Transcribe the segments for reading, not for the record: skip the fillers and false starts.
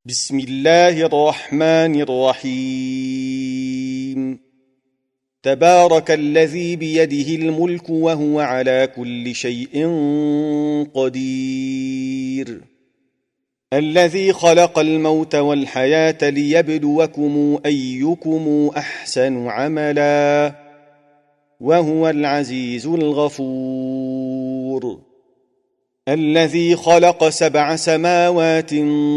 بسم الله الرحمن الرحيم. تبارك الذي بيده الملك وهو على كل شيء قدير، الذي خلق الموت والحياة ليبلوكم أيكم أحسن عملا، وهو العزيز الغفور. الذي خلق 7 سماوات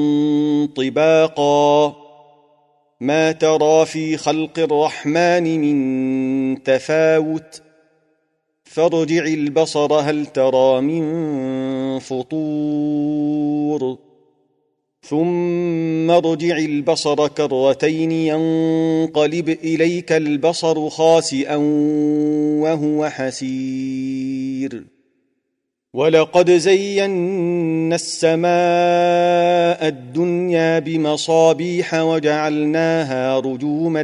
طباقا، ما ترى في خلق الرحمن من تفاوت، فارجع البصر هل ترى من فطور، ثم ارجع البصر كرتين ينقلب إليك البصر خاسئا وهو حسير. ولقد زينا السماء الدنيا بمصابيح وجعلناها رجوما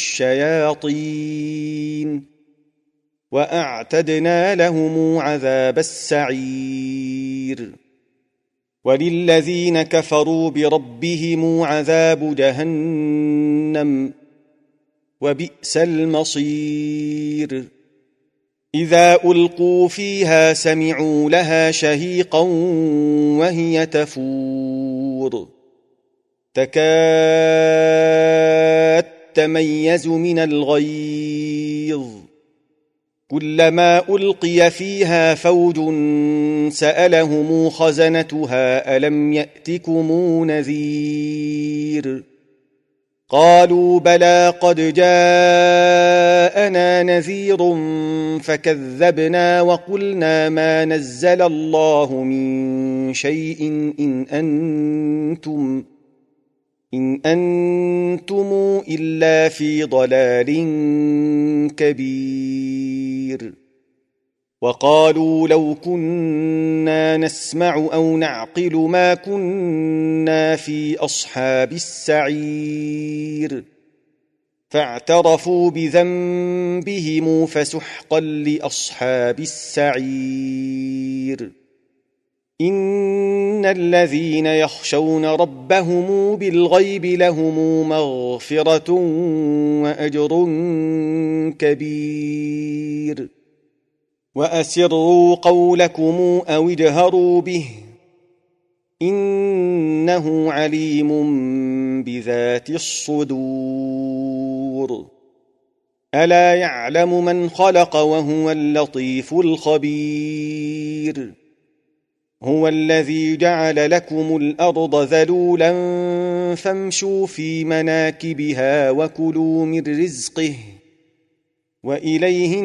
للشياطين، وأعتدنا لهم عذاب السعير. وللذين كفروا بربهم عذاب جهنم، وبئس المصير. إذا ألقوا فيها سمعوا لها شهيقا وهي تفور، تكاد تميز من الغيظ، كلما ألقي فيها فوج سألهم خزنتها ألم يأتكم نذير، قالوا بلى قد جاءنا نذير فكذبنا وقلنا ما نزل الله من شيء إن أنتم إلا في ضلال كبير. وقالوا لو كنا نسمع أو نعقل ما كنا في أصحاب السعير، فاعترفوا بذنبهم فسحقا لأصحاب السعير. إن الذين يخشون ربهم بالغيب لهم مغفرة وأجر كبير. وأسروا قولكم أو اجهروا به، إنه عليم بذات الصدور. ألا يعلم من خلق وهو اللطيف الخبير. هو الذي جعل لكم الأرض ذلولا فامشوا في مناكبها وكلوا من رزقه، وإليه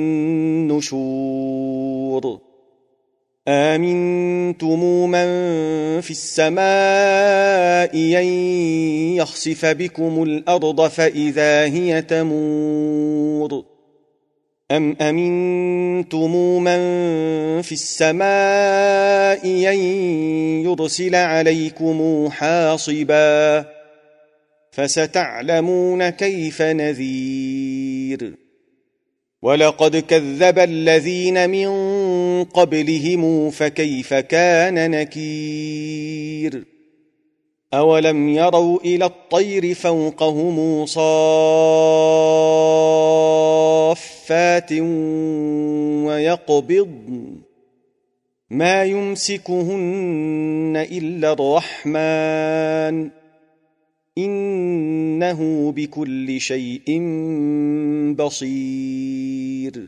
النشور. آمنتم من في السماء أن يخسف بكم الأرض فإذا هي تمور، أم أمنتم من في السماء أن يرسل عليكم حاصبا، فستعلمون كيف نذير. ولقد كذب الذين من قبلهم فكيف كان نكير. أولم يروا إلى الطير فوقهم صافات ويقبضن ما يمسكهن إلا الرحمن، إنه بكل شيء بصير.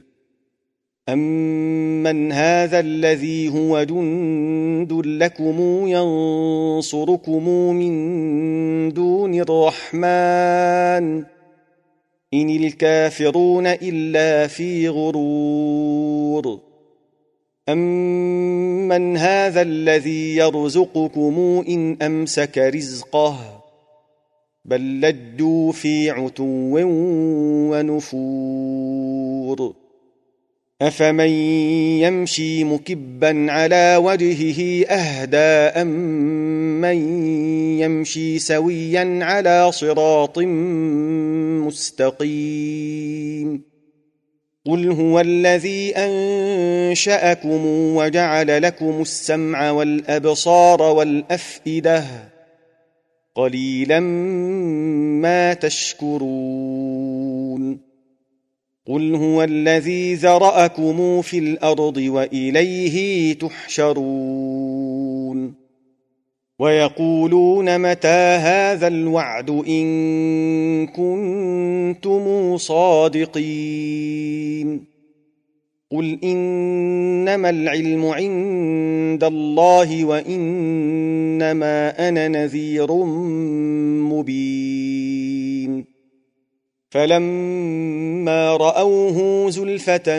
أمن هذا الذي هو جند لكم ينصركم من دون الرحمن، إن الكافرون إلا في غرور. أمن هذا الذي يرزقكم إن أمسك رزقه، بل لجوا في عتو ونفور. أفمن يمشي مكبا على وجهه أهدى أمن يمشي سويا على صراط مستقيم. قل هو الذي أنشأكم وجعل لكم السمع والأبصار والأفئدة، قليلا ما تشكرون قل هو الذي ذرأكم في الأرض وإليه تحشرون ويقولون متى هذا الوعد إن كنتم صادقين قل إنما العلم عند الله وإنما أنا نذير مبين فلما رأوه زلفة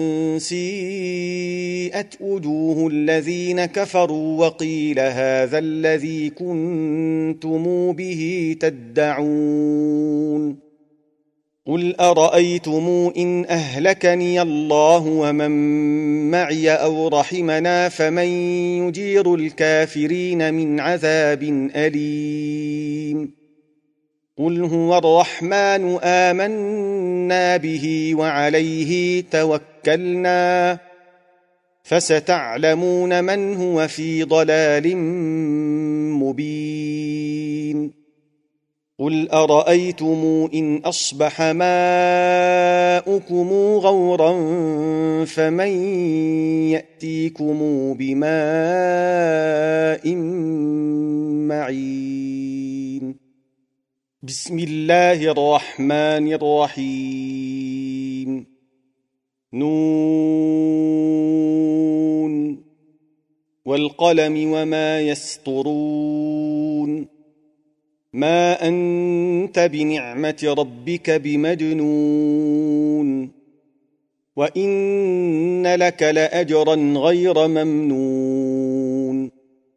سيئت وجوه الذين كفروا وقيل هذا الذي كنتم به تدعون قل أرأيتم إن أهلكني الله ومن معي أو رحمنا فمن يجير الكافرين من عذاب أليم قل هو الرحمن آمنا به وعليه توكلنا فستعلمون من هو في ضلال مبين قل أرأيتم إن أصبح ماؤكم غورا فمن يأتيكم بماء معين بسم الله الرحمن الرحيم نون والقلم وما يسطرون ما أنت بنعمة ربك بمجنون وإن لك لأجرا غير ممنون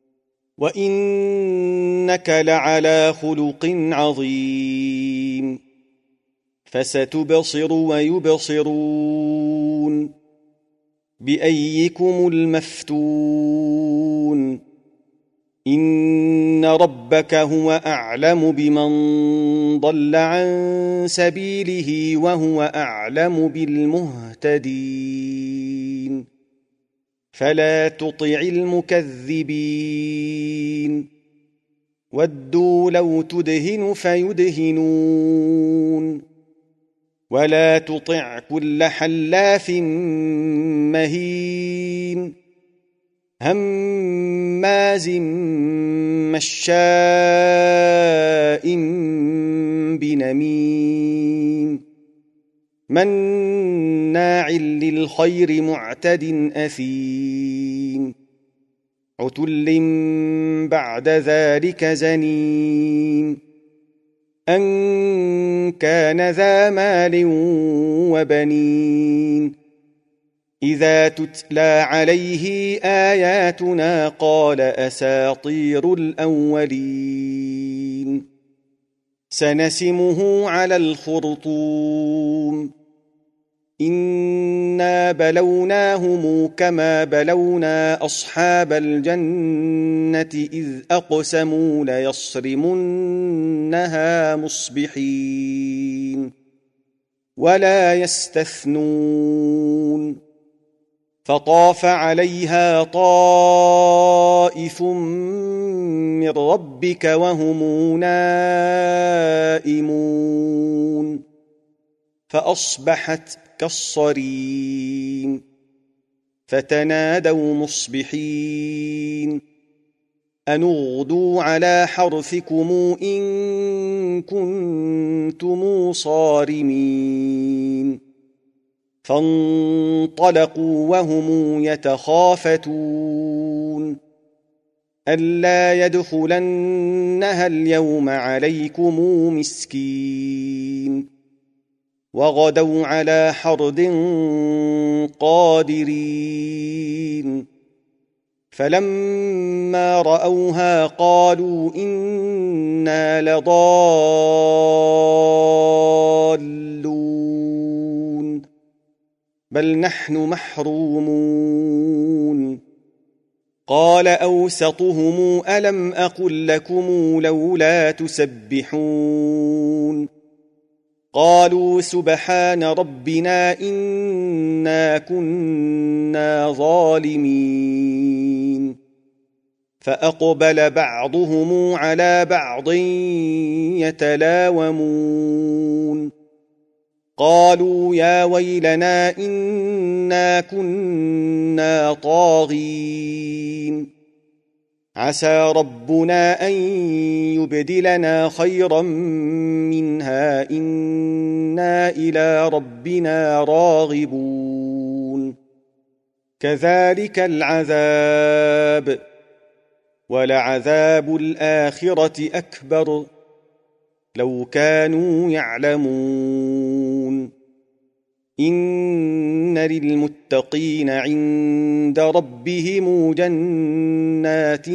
وإنك لعلى خلق عظيم فستبصر ويبصرون بأيكم المفتون إن ربك هو أعلم بمن ضل عن سبيله وهو أعلم بالمهتدين فلا تطع المكذبين ودوا لو تدهن فيدهنون ولا تطع كل حلاف مهين هماز مشاء بنميم مناع للخير معتد أثيم عتل بعد ذلك زنيم أن كان ذا مال وبنين إذا تتلى عليه آياتنا قال أساطير الأولين سنسمه على الخرطوم إنا بلوناهم كما بلونا أصحاب الجنة إذ أقسموا ليصرمنها مصبحين ولا يستثنون فطاف عليها طائف من ربك وهم نائمون فأصبحت كالصريم فتنادوا مصبحين أن اغدوا على حرثكم إن كنتم صارمين فانطلقوا وهم يتخافتون ألا يدخلنها اليوم عليكم مسكين وغدوا على حرد قادرين فلما رأوها قالوا إنا لضالون بل نحن محرومون قال أوسطهم ألم أقل لكم لولا تسبحون قالوا سبحان ربنا إنا كنا ظالمين فأقبل بعضهم على بعض يتلاومون قالوا يا ويلنا إنا كنا طاغين عسى ربنا أن يبدلنا خيرا منها إنا إلى ربنا راغبون كذلك العذاب ولعذاب الآخرة أكبر لو كانوا يعلمون إن للمتقين عند ربهم جنات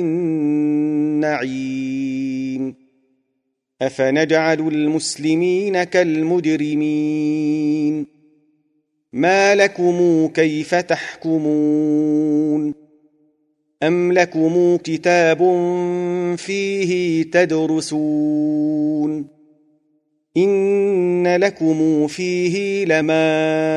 النعيم أفنجعل المسلمين كالمجرمين ما لكم كيف تحكمون أم لكم كتاب فيه تدرسون إن لكم فيه لما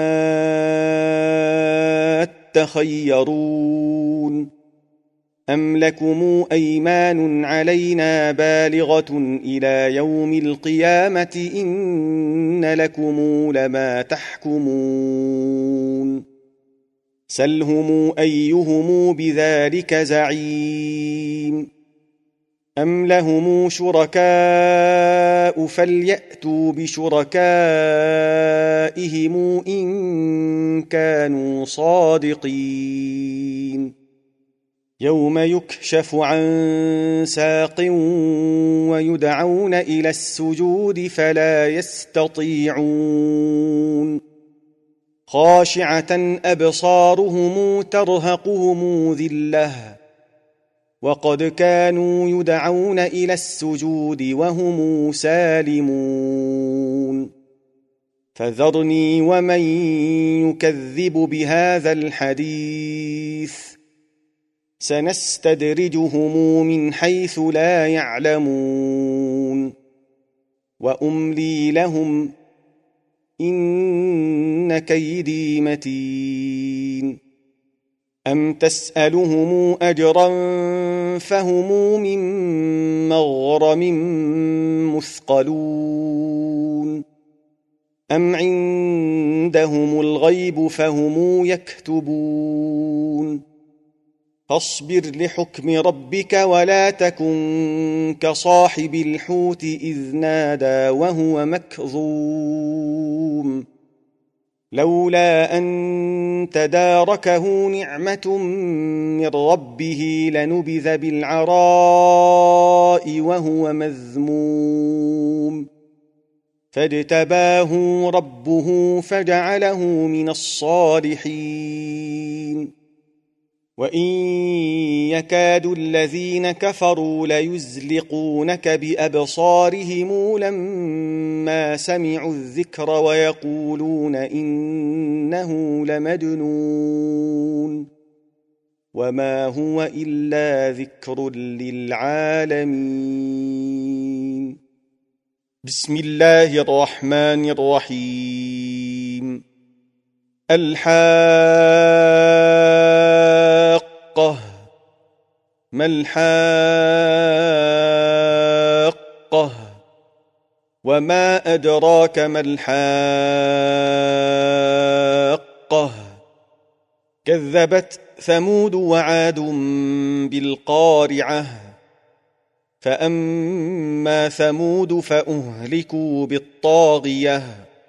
تخيرون أم لكم أيمان علينا بالغة إلى يوم القيامة إن لكم لما تحكمون سلهم أيهم بذلك زعيم أم لهم شركاء فليأتوا بشركائهم إن كانوا صادقين يوم يكشف عن ساق ويدعون إلى السجود فلا يستطيعون خاشعة أبصارهم ترهقهم ذلة وقد كانوا يدعون إلى السجود وهم سالمون فذرني ومن يكذب بهذا الحديث سنستدرجهم من حيث لا يعلمون وأملي لهم إن كيدي متين أم تسألهم أجرا فهم من مغرم مثقلون أم عندهم الغيب فهم يكتبون فاصبر لحكم ربك ولا تكن كصاحب الحوت إذ نادى وهو مكظوم لولا أن تداركه نعمة من ربه لنبذ بالعراء وهو مذموم فاجتباه ربه فجعله من الصالحين وإن يكاد الذين كفروا ليزلقونك بأبصارهم لما سمعوا الذكر ويقولون إنه لمجنون وما هو إلا ذكر للعالمين بسم الله الرحمن الرحيم الحاقة ما الحاقة وما أدراك ما الحاقة كذبت ثمود وعاد بالقارعة فأما ثمود فأهلكوا بالطاغية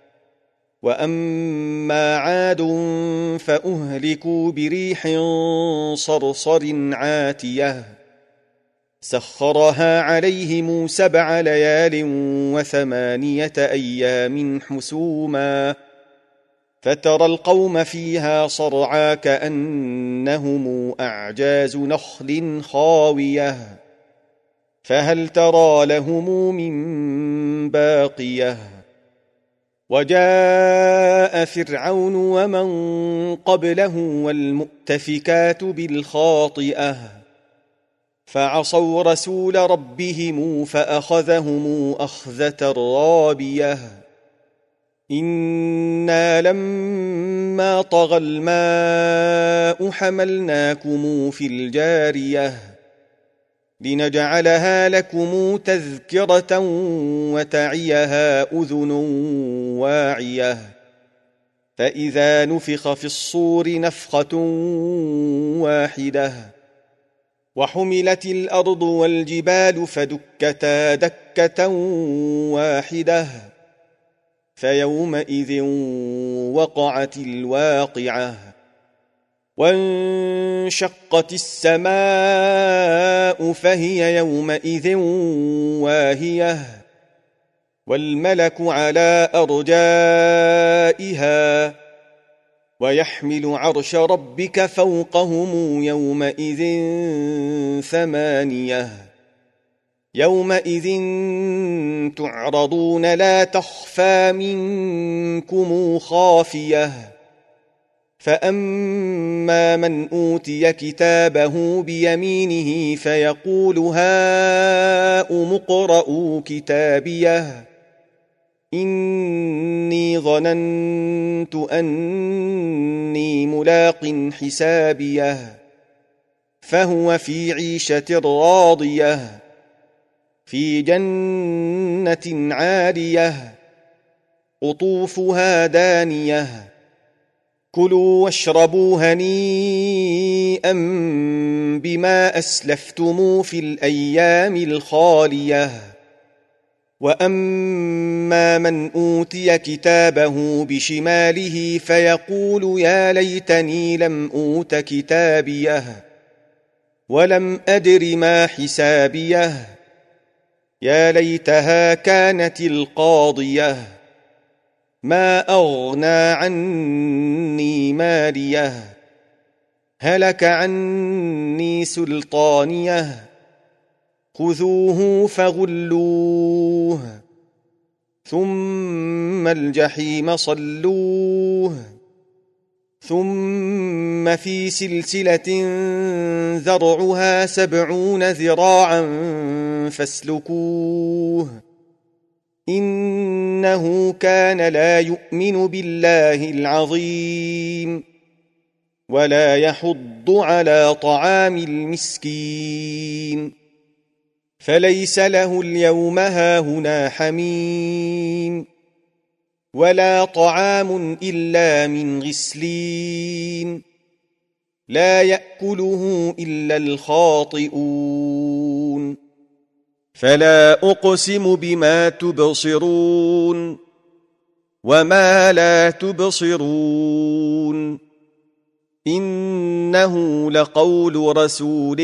وأما عاد فأهلكوا بريح صرصر عاتية سخرها عليهم 7 ليال و8 أيام حسوما فترى القوم فيها صرعى كأنهم أعجاز نخل خاوية فهل ترى لهم من باقية وجاء فرعون ومن قبله والمؤتفكات بالخاطئة فعصوا رسول ربهم فأخذهم أخذة رابية إنا لما طغى الماء حملناكم في الجارية لنجعلها لكم تذكرة وتعيها أذن واعية فإذا نفخ في الصور نفخة واحدة وحملت الأرض والجبال فدكتا دكة واحدة فيومئذ وقعت الواقعة وانشقت السماء فهي يومئذ واهية والملك على أرجائها ويحمل عرش ربك فوقهم يومئذ ثمانية يومئذ تعرضون لا تخفى منكم خافية فأما من أوتي كتابه بيمينه فيقول هاؤم اقرءوا كتابيه إني ظننت أني ملاق حسابيه فهو في عيشة راضية في جنة عالية قطوفها دانية كلوا واشربوا هنيئا بما أسلفتم في الأيام الخالية وأما من أوتي كتابه بشماله فيقول يا ليتني لم أوت كتابيه ولم أدر ما حسابيه يا ليتها كانت القاضية ما أغنى عني ماليه هلك عني سلطانيه خذوه فغلوه ثم الجحيم صلوه ثم في سلسلة ذرعها 70 ذراعا فاسلكوه إنه كان لا يؤمن بالله العظيم ولا يحض على طعام المسكين فليس له اليوم هاهنا حميم ولا طعام إلا من غسلين لا يأكله إلا الخاطئون فلا أقسم بما تبصرون وما لا تبصرون إنه لقول رسول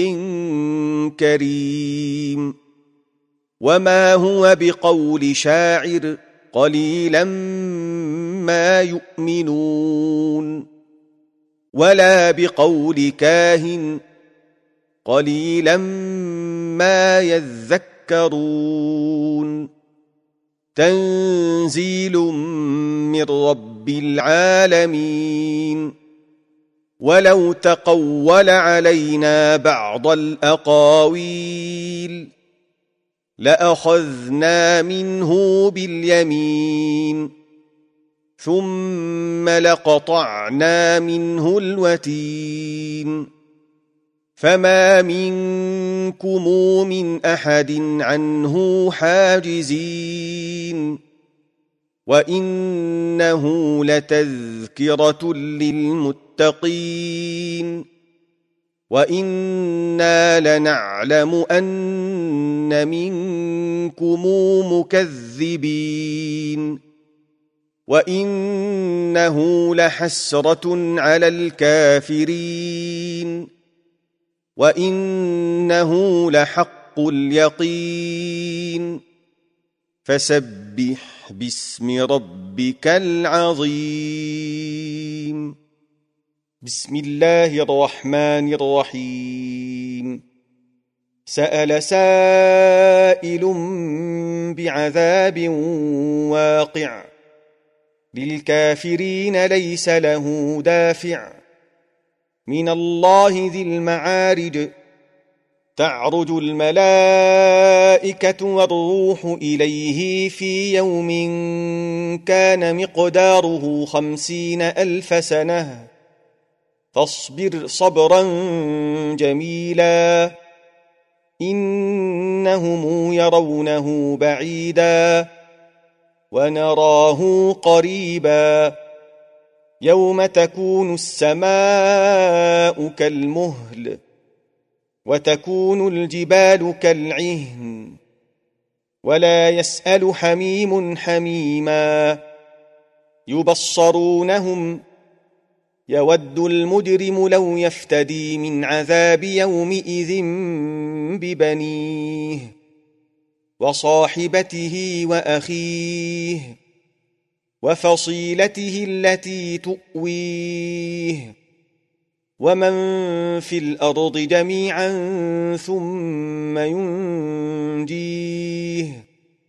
كريم وما هو بقول شاعر قليلا ما يؤمنون ولا بقول كاهن قليلا ما يذكرون تنزيل من رب العالمين ولو تقول علينا بعض الأقاويل لأخذنا منه باليمين ثم لقطعنا منه الوتين فما منكم من أحد عنه حاجزين وإنه لتذكرة للمتقين وإنا لنعلم أن منكم مكذبين وإنه لحسرة على الكافرين وإنه لحق اليقين فسبح باسم ربك العظيم بسم الله الرحمن الرحيم سأل سائل بعذاب واقع للكافرين ليس له دافع من الله ذي المعارج تعرج الملائكة والروح إليه في يوم كان مقداره 50,000 سنة فاصبر صبرا جميلا إنهم يرونه بعيدا ونراه قريبا يوم تكون السماء كالمهل وتكون الجبال كالعهن ولا يسأل حميم حميما يبصرونهم يود المجرم لو يفتدي من عذاب يومئذ ببنيه وصاحبته وأخيه وفصيلته التي تؤويه ومن في الأرض جميعا ثم ينجيه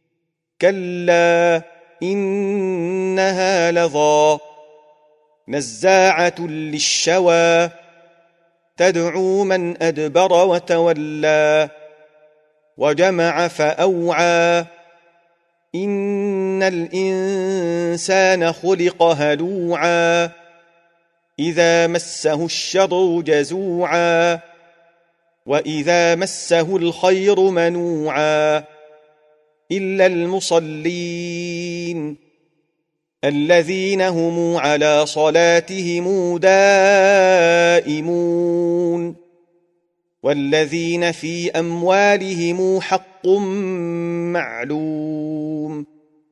كلا إنها لظى نزاعة للشوى تدعو من أدبر وتولى وجمع فأوعى إن الإنسان خلق هلوعا إذا مسه الشر جزوعا وإذا مسه الخير منوعا إلا المصلين الذين هم على صلاتهم دائمون والذين في أموالهم حق معلوم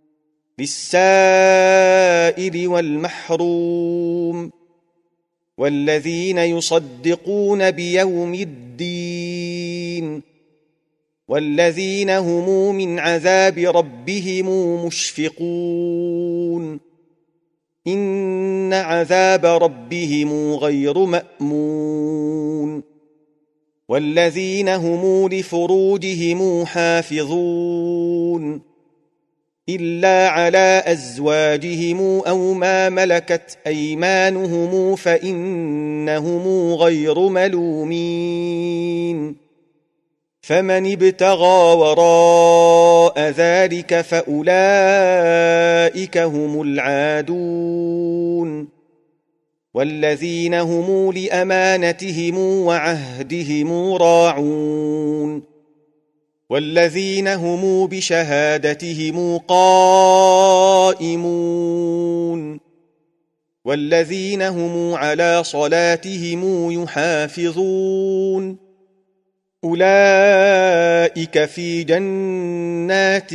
للسائل والمحروم والذين يصدقون بيوم الدين والذين هم من عذاب ربهم مشفقون إن عذاب ربهم غير مأمون والذين هم لفروجهم حافظون إلا على أزواجهم أو ما ملكت أيمانهم فإنهم غير ملومين فمن ابتغى وراء ذلك فأولئك هم العادون والذين هم لأمانتهم وعهدهم راعون والذين هم بشهادتهم قائمون والذين هم على صلاتهم يحافظون أولئك في جنات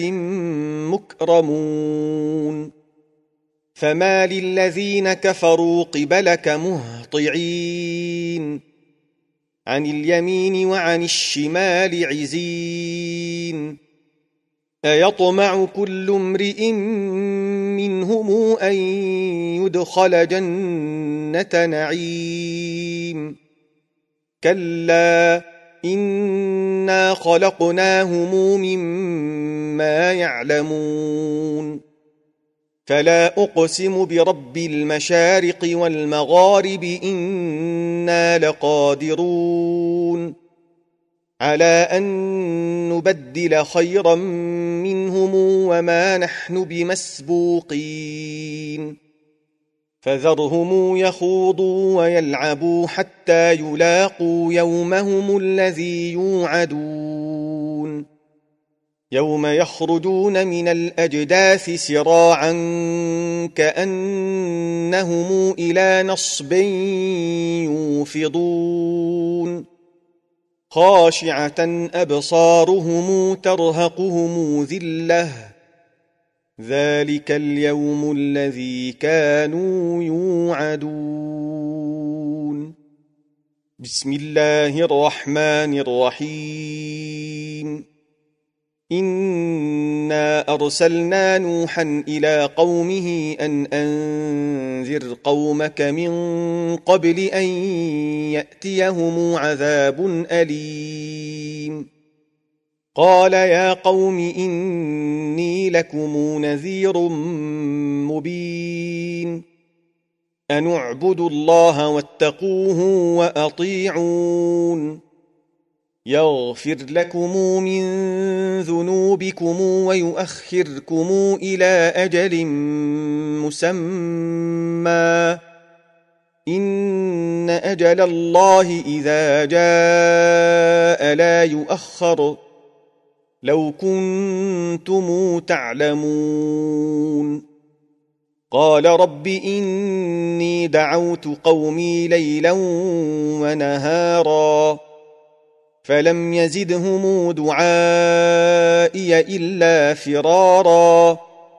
مكرمون فما للذين كفروا قبلك مهطعين عن اليمين وعن الشمال عزين أيطمع كل امرئ منهم أن يدخل جنة نعيم كلا إنا خلقناهم مما يعلمون فلا أقسم برب المشارق والمغارب إنا لقادرون على أن نبدل خيرا منهم وما نحن بمسبوقين فذرهم يخوضوا ويلعبوا حتى يلاقوا يومهم الذي يوعدون يوم يخرجون من الأجداث سراعا كأنهم إلى نصب يوفضون خاشعة أبصارهم ترهقهم ذلة ذلك اليوم الذي كانوا يوعدون بسم الله الرحمن الرحيم إنا أرسلنا نوحا إلى قومه أن أنذر قومك من قبل أن يأتيهم عذاب أليم قال يا قوم إني لكم نذير مبين أن اعبدوا الله واتقوه وأطيعون يغفر لكم من ذنوبكم ويؤخركم إلى أجل مسمى إن أجل الله إذا جاء لا يؤخر لو كنتم تعلمون قال رب إني دعوت قومي ليلا ونهارا فلم يزدهم دعائي إلا فرارا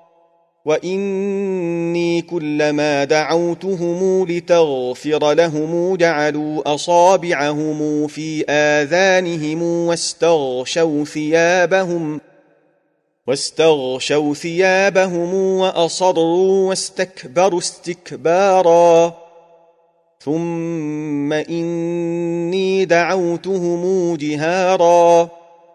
وإني كلما دعوتهم لتغفر لهم جعلوا أصابعهم في آذانهم واستغشوا ثيابهم وأصروا واستكبروا استكبارا ثم إني دعوتهم جهارا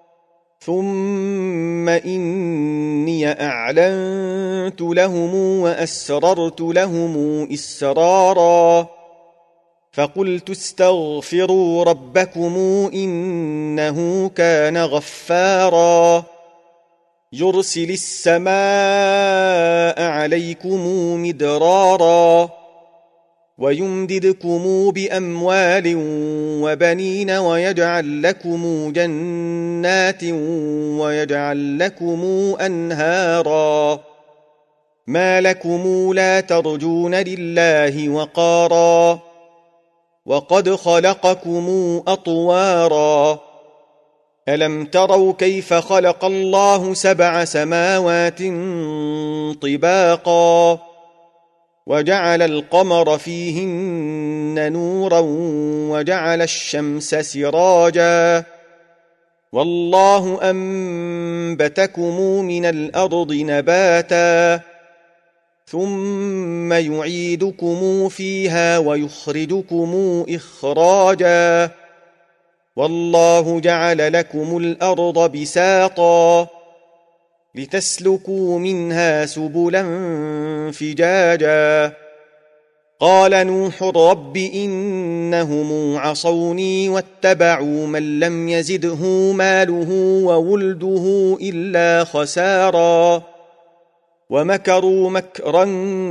ثم إني أعلنت لهم وأسررت لهم إسرارا فقلت استغفروا ربكم إنه كان غفارا يرسل السماء عليكم مدرارا ويمددكم بأموال وبنين ويجعل لكم جنات ويجعل لكم أنهارا ما لكم لا ترجون لله وقارا وقد خلقكم أطوارا ألم تروا كيف خلق الله 7 سماوات طباقا وجعل القمر فيهن نورا وجعل الشمس سراجا والله أنبتكم من الأرض نباتا ثم يعيدكم فيها ويخرجكم إخراجا والله جعل لكم الأرض بساطا لتسلكوا منها سبلا فجاجا قال نوح رب إنهم عصوني واتبعوا من لم يزده ماله وولده إلا خسارا ومكروا مكرا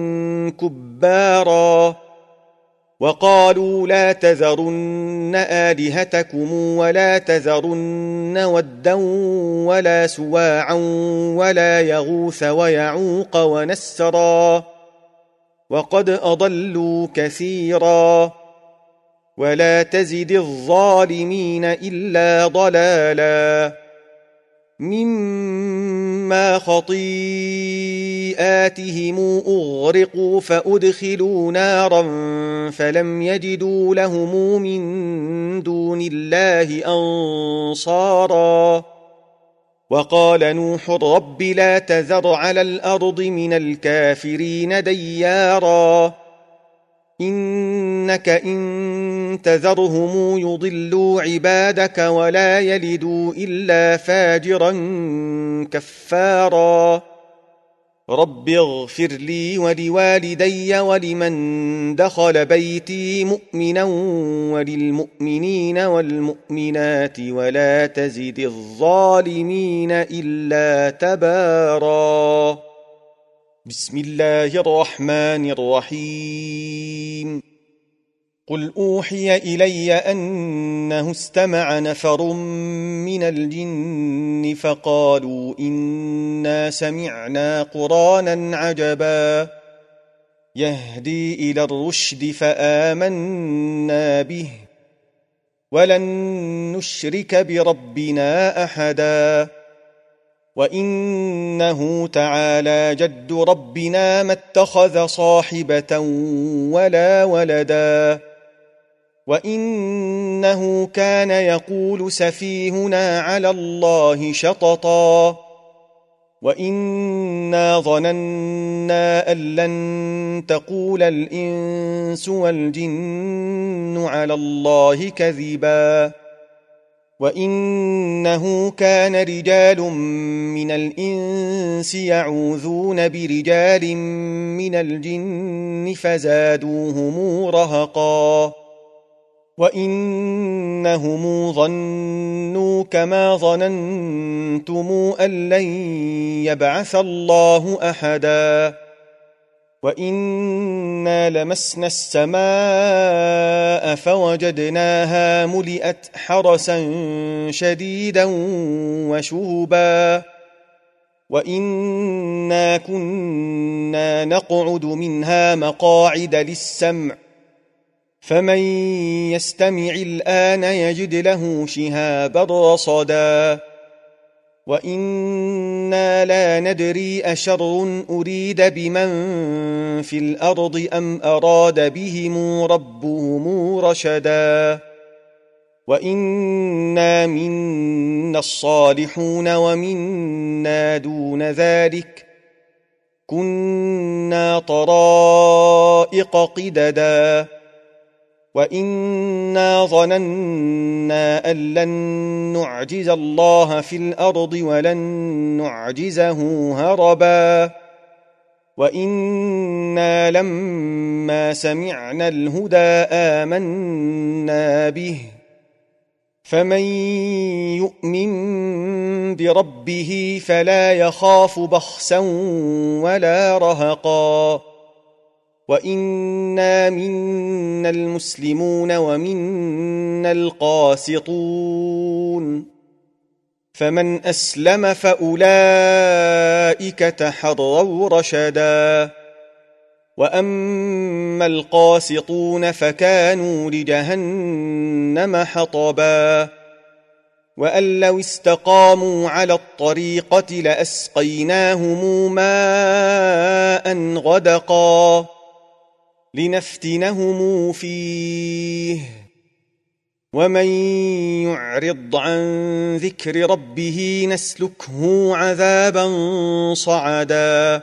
كبارا وقالوا لا تذرن آلهتكم ولا تذرن ودا ولا سواعا ولا يغوث ويعوق ونسرا وقد أضلوا كثيرا ولا تزد الظالمين إلا ضلالا مما خطيئاتهم أغرقوا فأدخلوا نارا فلم يجدوا لهم من دون الله أنصارا وقال نوح رب لا تذر على الأرض من الكافرين ديارا إنك إن تذرهم يضلوا عبادك ولا يلدوا إلا فاجرا كفارا رب اغفر لي ولوالدي ولمن دخل بيتي مؤمنا وللمؤمنين والمؤمنات ولا تزد الظالمين إلا تبارا بسم الله الرحمن الرحيم قل أوحي إلي أنه استمع نفر من الجن فقالوا إنا سمعنا قرآنا عجبا يهدي إلى الرشد فآمنا به ولن نشرك بربنا أحدا وإنه تعالى جد ربنا ما اتخذ صاحبة ولا ولدا وإنه كان يقول سفيهنا على الله شططا وإنا ظننا أن لن تقول الإنس والجن على الله كذبا وإنه كان رجال من الإنس يعوذون برجال من الجن فزادوهم رهقا وإنهم ظنوا كما ظننتم أن لن يبعث الله أحدا وإنا لمسنا السماء فوجدناها ملئت حرسا شديدا وشهبا وإنا كنا نقعد منها مقاعد للسمع فمن يستمع الآن يجد له شهابا رصدا وإنا لا ندري أشر أريد بمن في الأرض أم أراد بهم ربهم رشدا وإنا منا الصالحون ومنا دون ذلك كنا طرائق قددا وإنا ظننا أن لن نعجز الله في الأرض ولن نعجزه هربا وإنا لما سمعنا الهدى آمنا به فمن يؤمن بربه فلا يخاف بخسا ولا رهقا وإنا منا المسلمون ومنا القاسطون فمن أسلم فأولئك تحروا رشدا وأما القاسطون فكانوا لجهنم حطبا وأن لو استقاموا على الطريقة لأسقيناهم ماء غدقا لنفتنهم فيه ومن يعرض عن ذكر ربه نسلكه عذابا صعدا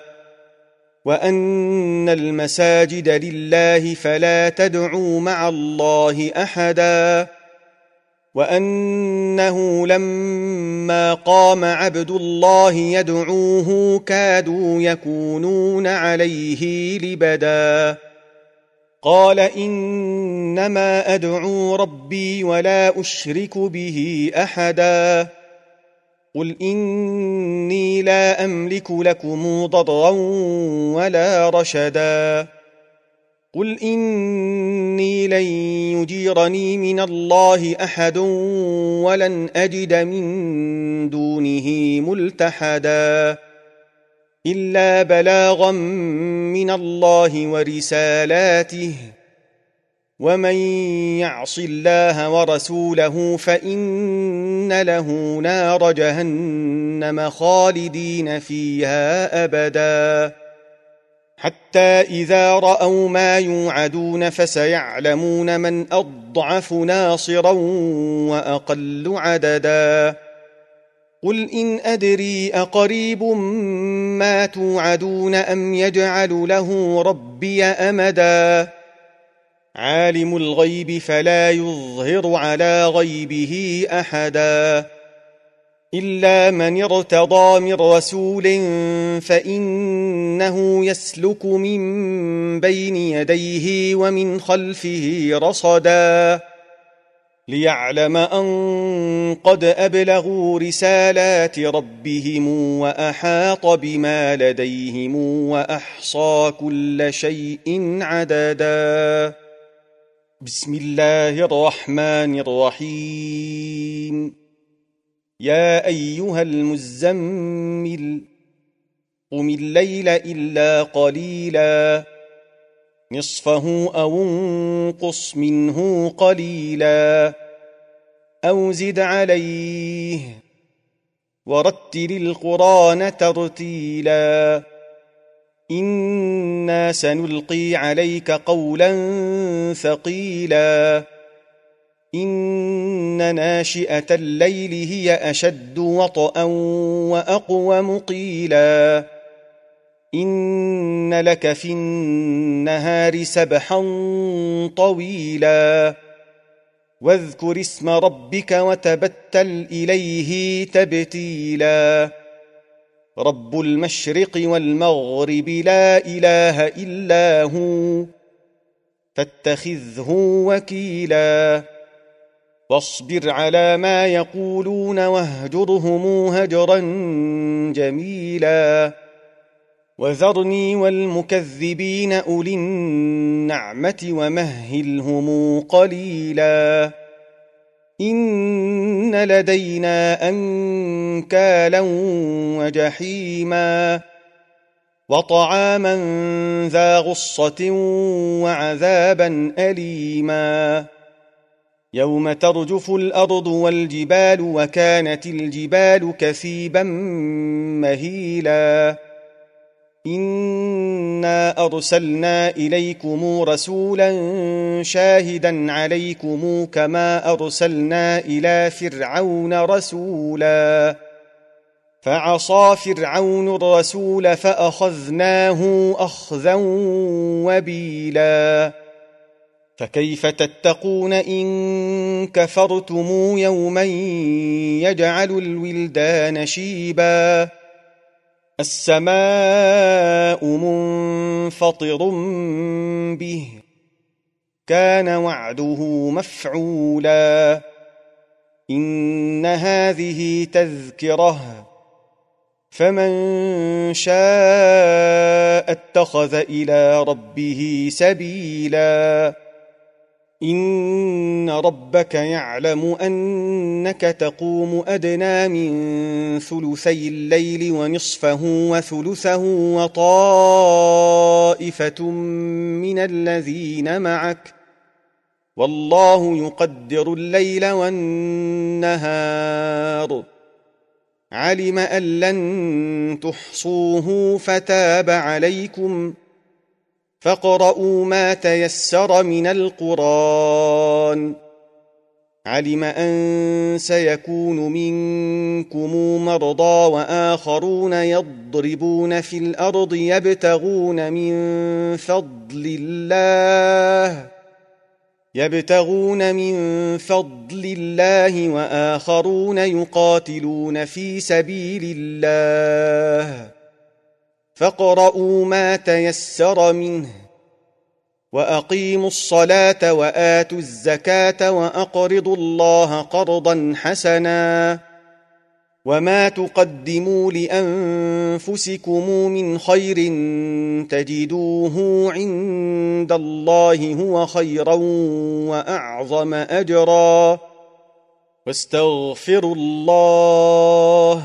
وأن المساجد لله فلا تدعوا مع الله أحدا وأنه لما قام عبد الله يدعوه كادوا يكونون عليه لبدا قال إنما أدعو ربي ولا أشرك به أحدا قل إني لا أملك لكم ضرا ولا رشدا قل إني لن يجيرني من الله أحد ولن أجد من دونه ملتحدا إلا بلاغا من الله ورسالاته ومن يعص الله ورسوله فإن له نار جهنم خالدين فيها أبدا حتى إذا رأوا ما يوعدون فسيعلمون من أضعف ناصرا وأقل عددا قل إن أدري أقريب ما توعدون أم يجعل له ربي أمدا عالم الغيب فلا يظهر على غيبه أحدا إلا من ارتضى من رسول فإنه يسلك من بين يديه ومن خلفه رصدا ليعلم أن قد أبلغوا رسالات ربهم وأحاط بما لديهم وأحصى كل شيء عددا بسم الله الرحمن الرحيم يا أيها المزمل قم الليل إلا قليلا نصفه أو انقص منه قليلا أو زد عليه ورتل القرآن ترتيلا إنا سنلقي عليك قولا ثقيلا إن ناشئة الليل هي أشد وطئا وأقوم قيلا إن لك في النهار سبحا طويلا واذكر اسم ربك وتبتل إليه تبتيلا رب المشرق والمغرب لا إله إلا هو فاتخذه وكيلا واصبر على ما يقولون واهجرهم هجرا جميلا وذرني والمكذبين أولي النعمة ومهلهم قليلا إن لدينا أنكالا وجحيما وطعاما ذا غصة وعذابا أليما يوم ترجف الأرض والجبال وكانت الجبال كثيبا مهيلا إنا أرسلنا إليكم رسولا شاهدا عليكم كما أرسلنا إلى فرعون رسولا فعصى فرعون الرسول فأخذناه أخذا وبيلا فكيف تتقون إن كفرتم يوما يجعل الولدان شيبا السماء منفطر به كان وعده مفعولا إن هذه تذكرة فمن شاء اتخذ إلى ربه سبيلا إن ربك يعلم أنك تقوم أدنى من ثلثي الليل ونصفه وثلثه وطائفة من الذين معك والله يقدر الليل والنهار علم أن لن تحصوه فتاب عليكم فاقرؤوا ما تيسر من القرآن علم أن سيكون منكم مرضى وآخرون يضربون في الأرض يبتغون من فضل الله وآخرون يقاتلون في سبيل الله فاقرؤوا ما تيسر منه وأقيموا الصلاة وآتوا الزكاة وأقرضوا الله قرضا حسنا وما تقدموا لأنفسكم من خير تجدوه عند الله هو خيرا وأعظم أجرا واستغفروا الله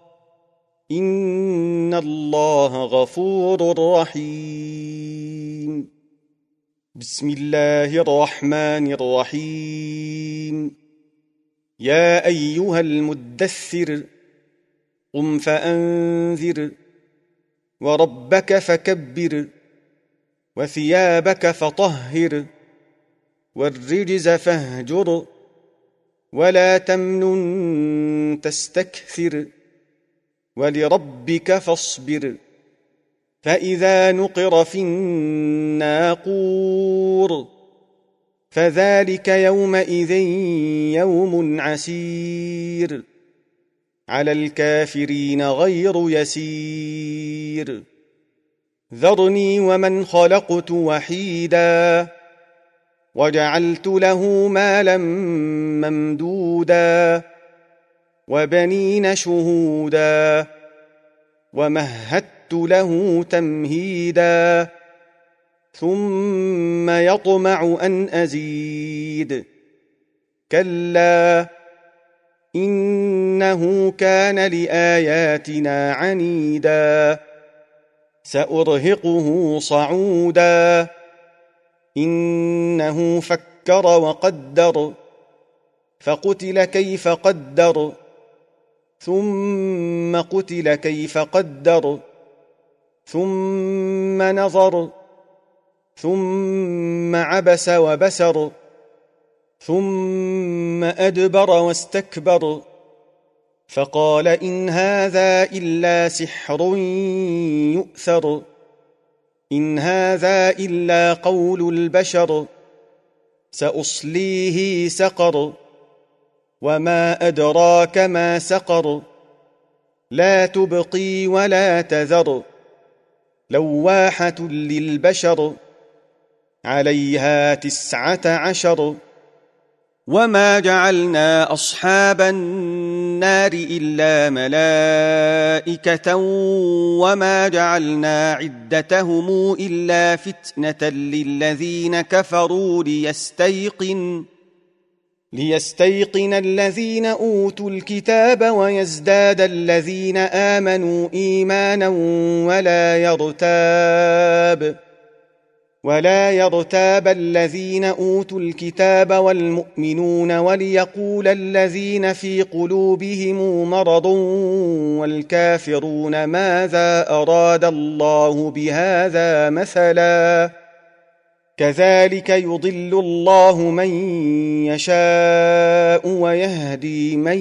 إن الله غفور رحيم بسم الله الرحمن الرحيم يا أيها المدثر قم فأنذر وربك فكبر وثيابك فطهر والرجز فاهجر ولا تمنن تستكثر ولربك فاصبر فإذا نقر في الناقور فذلك يومئذ يوم عسير على الكافرين غير يسير ذرني ومن خلقت وحيدا وجعلت له مالا ممدودا وبنين شهودا ومهدت له تمهيدا ثم يطمع أن أزيد كلا إنه كان لآياتنا عنيدا سأرهقه صعودا إنه فكر وقدر فقتل كيف قدر ثم قتل كيف قدر ثم نظر ثم عبس وبسر ثم أدبر واستكبر فقال إن هذا إلا سحر يؤثر إن هذا إلا قول البشر سأصليه سقر وما أدراك ما سقر لا تبقي ولا تذر لواحة للبشر عليها 19 وما جعلنا أصحاب النار إلا ملائكة وما جعلنا عدتهم إلا فتنة للذين كفروا ليستيقن الذين أوتوا الكتاب ويزداد الذين آمنوا إيمانا ولا يرتاب الذين أوتوا الكتاب والمؤمنون وليقول الذين في قلوبهم مرض والكافرون ماذا أراد الله بهذا مثلا كذلك يضل الله من يشاء ويهدي من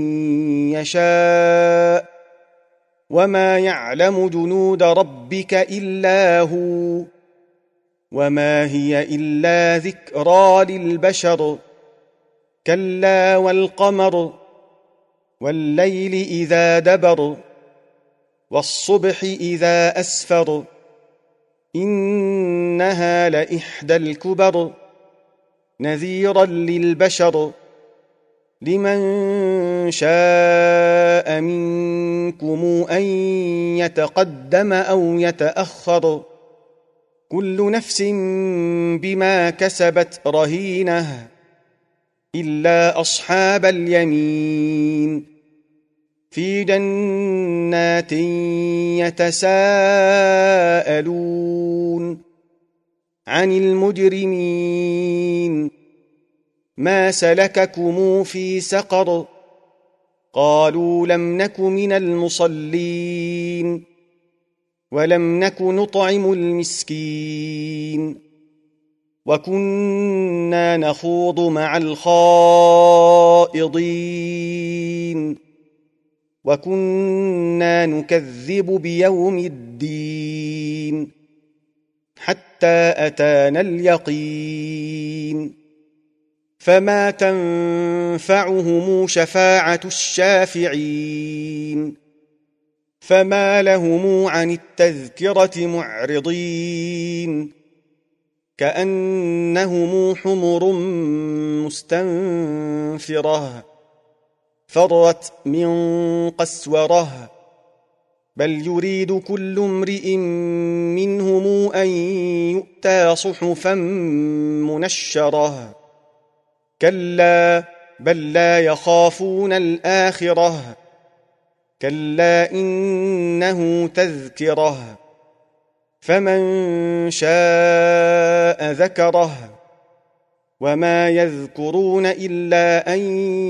يشاء وما يعلم جنود ربك إلا هو وما هي إلا ذكرى للبشر كلا والقمر والليل إذا دبر والصبح إذا أسفر إنها لإحدى الكبر نذيرا للبشر لمن شاء منكم أن يتقدم أو يتأخر كل نفس بما كسبت رهينة إلا أصحاب اليمين في جنات يتساءلون عن المجرمين ما سلككم في سقر قالوا لم نك من المصلين ولم نك نطعم المسكين وكنا نخوض مع الخائضين وكنا نكذب بيوم الدين حتى أتانا اليقين فما تنفعهم شفاعة الشافعين فما لهم عن التذكرة معرضين كأنهم حمر مستنفرة فرت من قسورة بل يريد كل امرئ منهم أن يؤتى صحفا منشرة كلا بل لا يخافون الآخرة كلا إنه تذكرة فمن شاء ذكره وما يذكرون إلا أن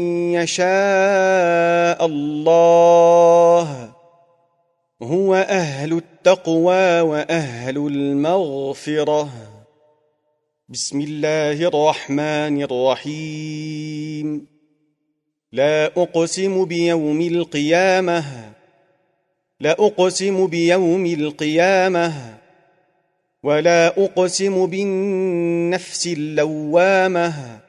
يشاء الله هو أهل التقوى وأهل المغفرة بسم الله الرحمن الرحيم لا أقسم بيوم القيامة ولا أقسم بالنفس اللوامة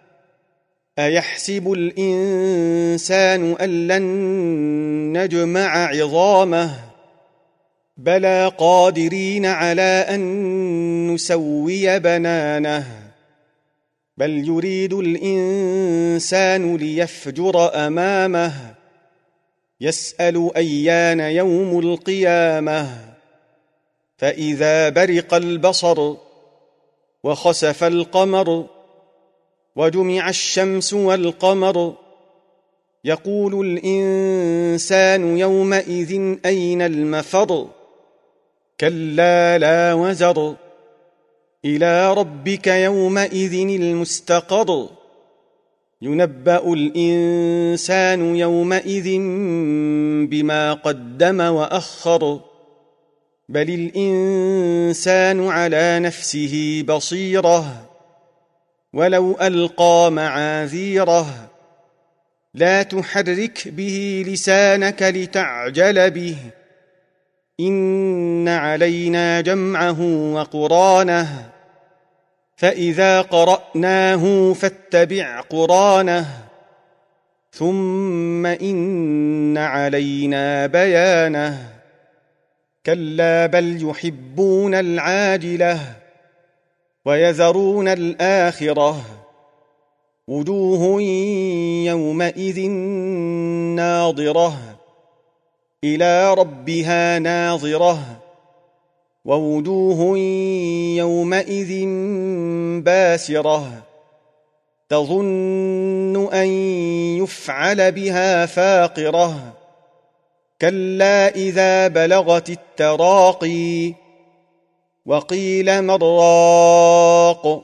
أيحسب الإنسان أن لن نجمع عظامه بلى قادرين على أن نسوي بنانه بل يريد الإنسان ليفجر أمامه يسأل أيان يوم القيامة فإذا برق البصر وخسف القمر وجمع الشمس والقمر يقول الإنسان يومئذ أين المفر كلا لا وزر إلى ربك يومئذ المستقر ينبأ الإنسان يومئذ بما قدم وأخر بل الإنسان على نفسه بصيرة ولو ألقى معاذيره لا تحرك به لسانك لتعجل به إن علينا جمعه وقرانه فإذا قرأناه فاتبع قرانه ثم إن علينا بيانه كلا بل يحبون العاجلة ويذرون الآخرة وجوه يومئذ ناظرة إلى ربها ناظرة ووجوه يومئذ باسرة تظن أن يفعل بها فاقرة كلا إذا بلغت التراقي وقيل من راق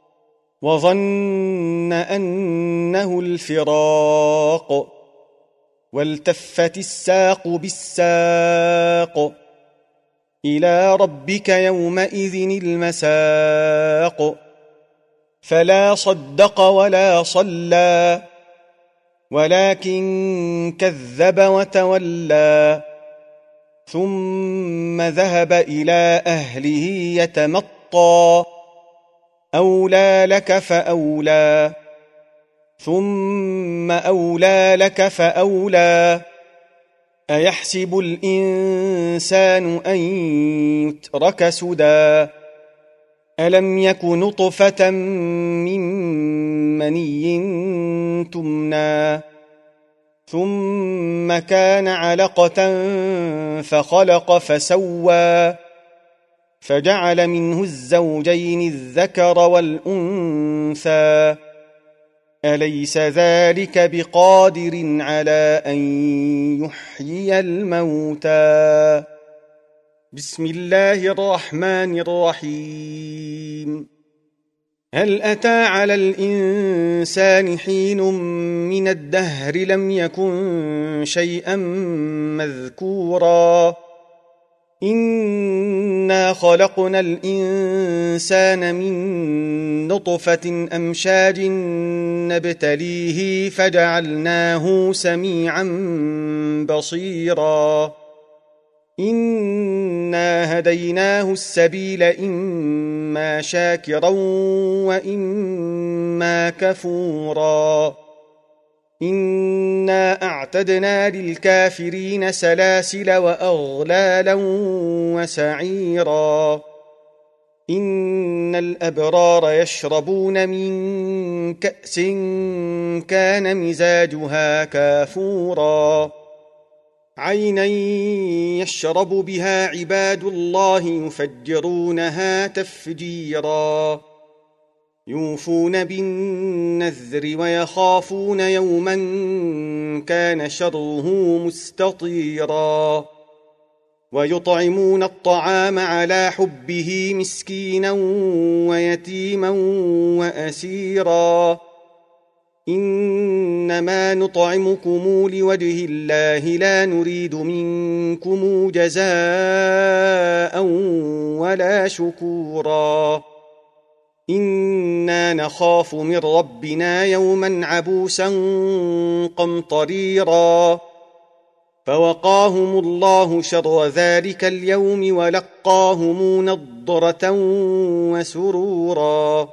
وظن أنه الفراق والتفت الساق بالساق إلى ربك يومئذ المساق فلا صدق ولا صلى ولكن كذب وتولى ثم ذهب إلى أهله يتمطى أولى لك فأولى ثم أولى لك فأولى أيحسب الإنسان أن يترك سدى ألم يك نطفة من مني تمنى ثم كان علقة فخلق فسوى فجعل منه الزوجين الذكر والأنثى أليس ذلك بقادر على أن يحيي الموتى بسم الله الرحمن الرحيم هل أتى على الإنسان حين من الدهر لم يكن شيئا مذكورا إنا خلقنا الإنسان من نطفة أمشاج نبتليه فجعلناه سميعا بصيرا إنا هديناه السبيل إما شاكرا وإما كفورا إنا أعتدنا للكافرين سلاسل وأغلالا وسعيرا إن الأبرار يشربون من كأس كان مزاجها كافورا عينا يشرب بها عباد الله يفجرونها تفجيرا يوفون بالنذر ويخافون يوما كان شره مستطيرا ويطعمون الطعام على حبه مسكينا ويتيما وأسيرا إنما نطعمكم لوجه الله لا نريد منكم جزاء ولا شكورا إنا نخاف من ربنا يوما عبوسا قمطريرا فوقاهم الله شر ذلك اليوم ولقاهم نضرة وسرورا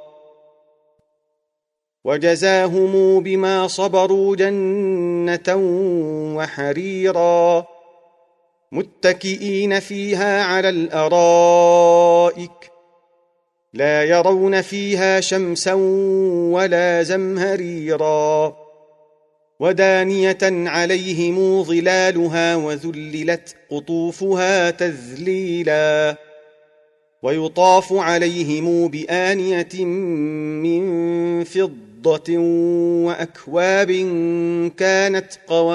وجزاهم بما صبروا جنة وحريرا متكئين فيها على الأرائك لا يرون فيها شمسا ولا زمهريرا ودانية عليهم ظلالها وذللت قطوفها تذليلا ويطاف عليهم بآنية من فضة وأكواب كانت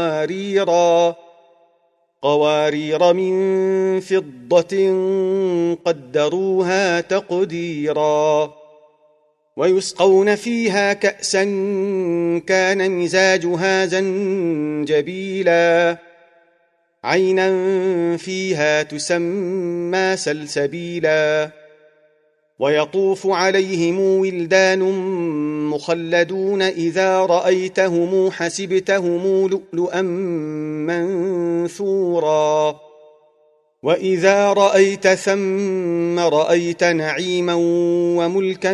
قوارير من فضة قدروها تقديرا ويسقون فيها كأسا كان مزاجها زنجبيلا عينا فيها تسمى سلسبيلا ويطوف عليهم ولدان مخلدون إذا رأيتهم حسبتهم لؤلؤا منثورا وإذا رأيت ثم رأيت نعيما وملكا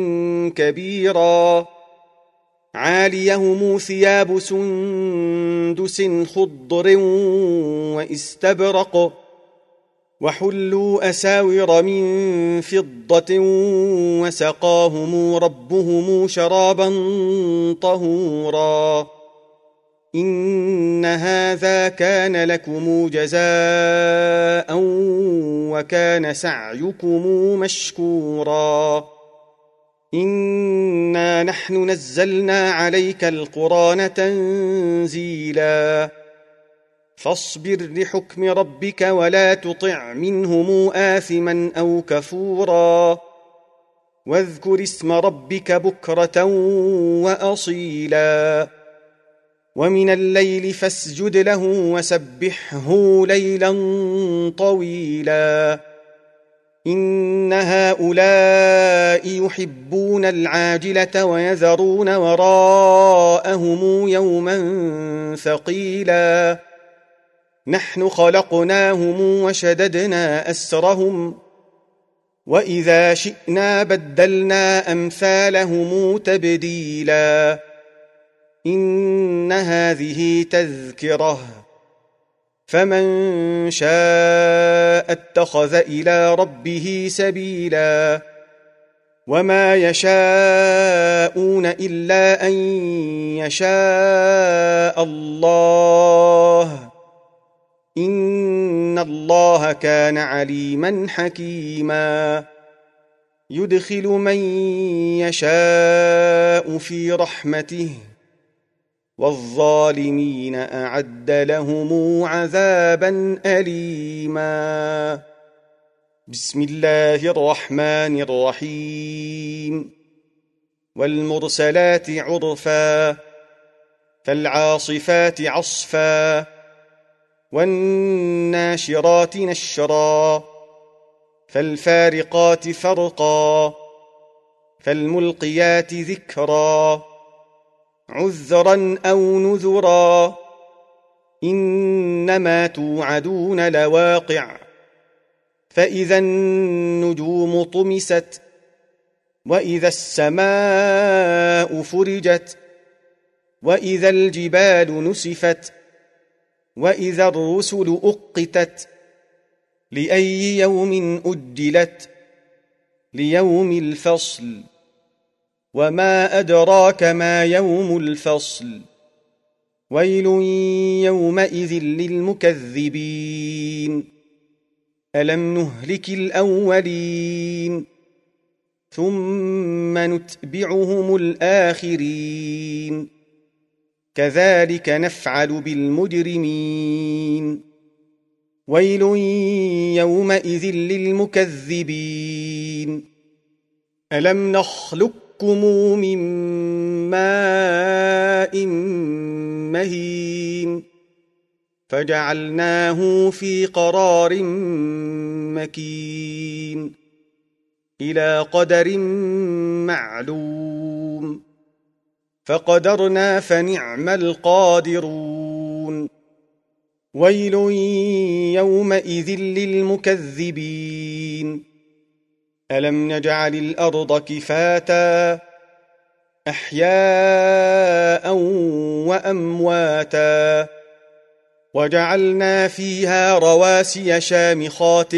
كبيرا عاليهم ثياب سندس خضر واستبرق وحلوا أساور من فضة وسقاهم ربهم شرابا طهورا إن هذا كان لكم جزاء وكان سعيكم مشكورا إنا نحن نزلنا عليك القرآن تنزيلا فاصبر لحكم ربك ولا تطع منهم آثما أو كفورا واذكر اسم ربك بكرة وأصيلا ومن الليل فاسجد له وسبحه ليلا طويلا إن هؤلاء يحبون العاجلة ويذرون وراءهم يوما ثقيلا نحن خلقناهم وشددنا أسرهم وإذا شئنا بدلنا أمثالهم تبديلا إن هذه تذكرة فمن شاء اتخذ إلى ربه سبيلا وما يشاءون إلا أن يشاء الله إن الله كان عليما حكيما يدخل من يشاء في رحمته والظالمين أعد لهم عذابا أليما بسم الله الرحمن الرحيم والمرسلات عرفا فالعاصفات عصفا والناشرات نشرا فالفارقات فرقا فالملقيات ذكرا عذرا أو نذرا إنما توعدون لواقع فإذا النجوم طمست وإذا السماء فرجت وإذا الجبال نسفت وإذا الرسل أقتت لأي يوم أجلت ليوم الفصل وما أدراك ما يوم الفصل ويل يومئذ للمكذبين ألم نهلك الأولين ثم نتبعهم الآخرين كذلك نفعل بالمجرمين ويل يومئذ للمكذبين ألم نخلقكم من ماء مهين فجعلناه في قرار مكين إلى قدر معلوم فقدرنا فنعم القادرون ويل يومئذ للمكذبين ألم نجعل الأرض كفاتا أحياء وأمواتا وجعلنا فيها رواسي شامخات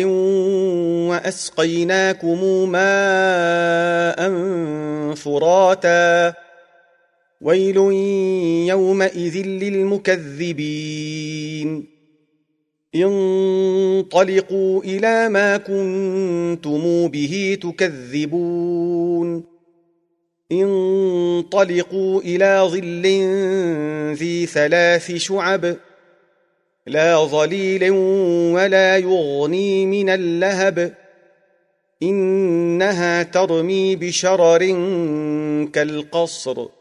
وأسقيناكم ماء فراتا ويل يومئذ للمكذبين انطلقوا إلى ما كنتم به تكذبون انطلقوا إلى ظل ذي 3 شعب لا ظليل ولا يغني من اللهب إنها ترمي بشرر كالقصر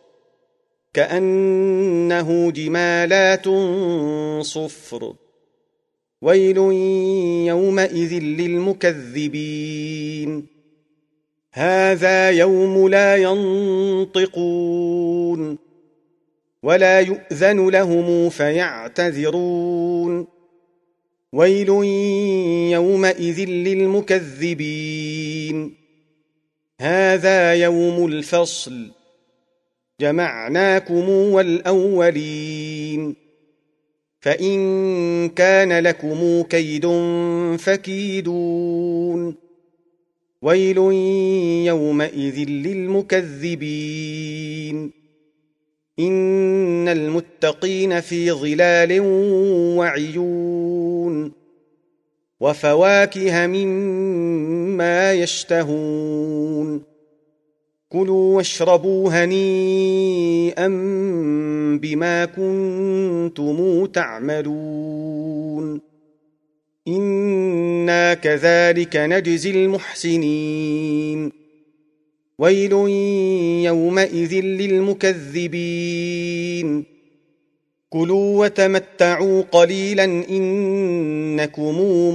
كأنه جمالات صفر ويل يومئذ للمكذبين هذا يوم لا ينطقون ولا يؤذن لهم فيعتذرون ويل يومئذ للمكذبين هذا يوم الفصل جمعناكم والأولين فإن كان لكم كيد فكيدون ويل يومئذ للمكذبين إن المتقين في ظلال وعيون وفواكه مما يشتهون كلوا واشربوا هنيئا بما كنتم تعملون إنا كذلك نجزي المحسنين ويل يومئذ للمكذبين كلوا وتمتعوا قليلا إنكم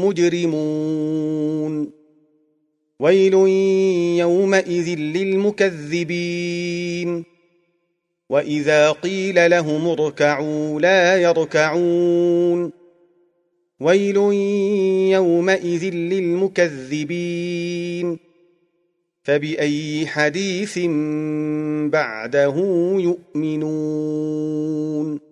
مجرمون ويل يومئذ للمكذبين وإذا قيل لهم اركعوا لا يركعون ويل يومئذ للمكذبين فبأي حديث بعده يؤمنون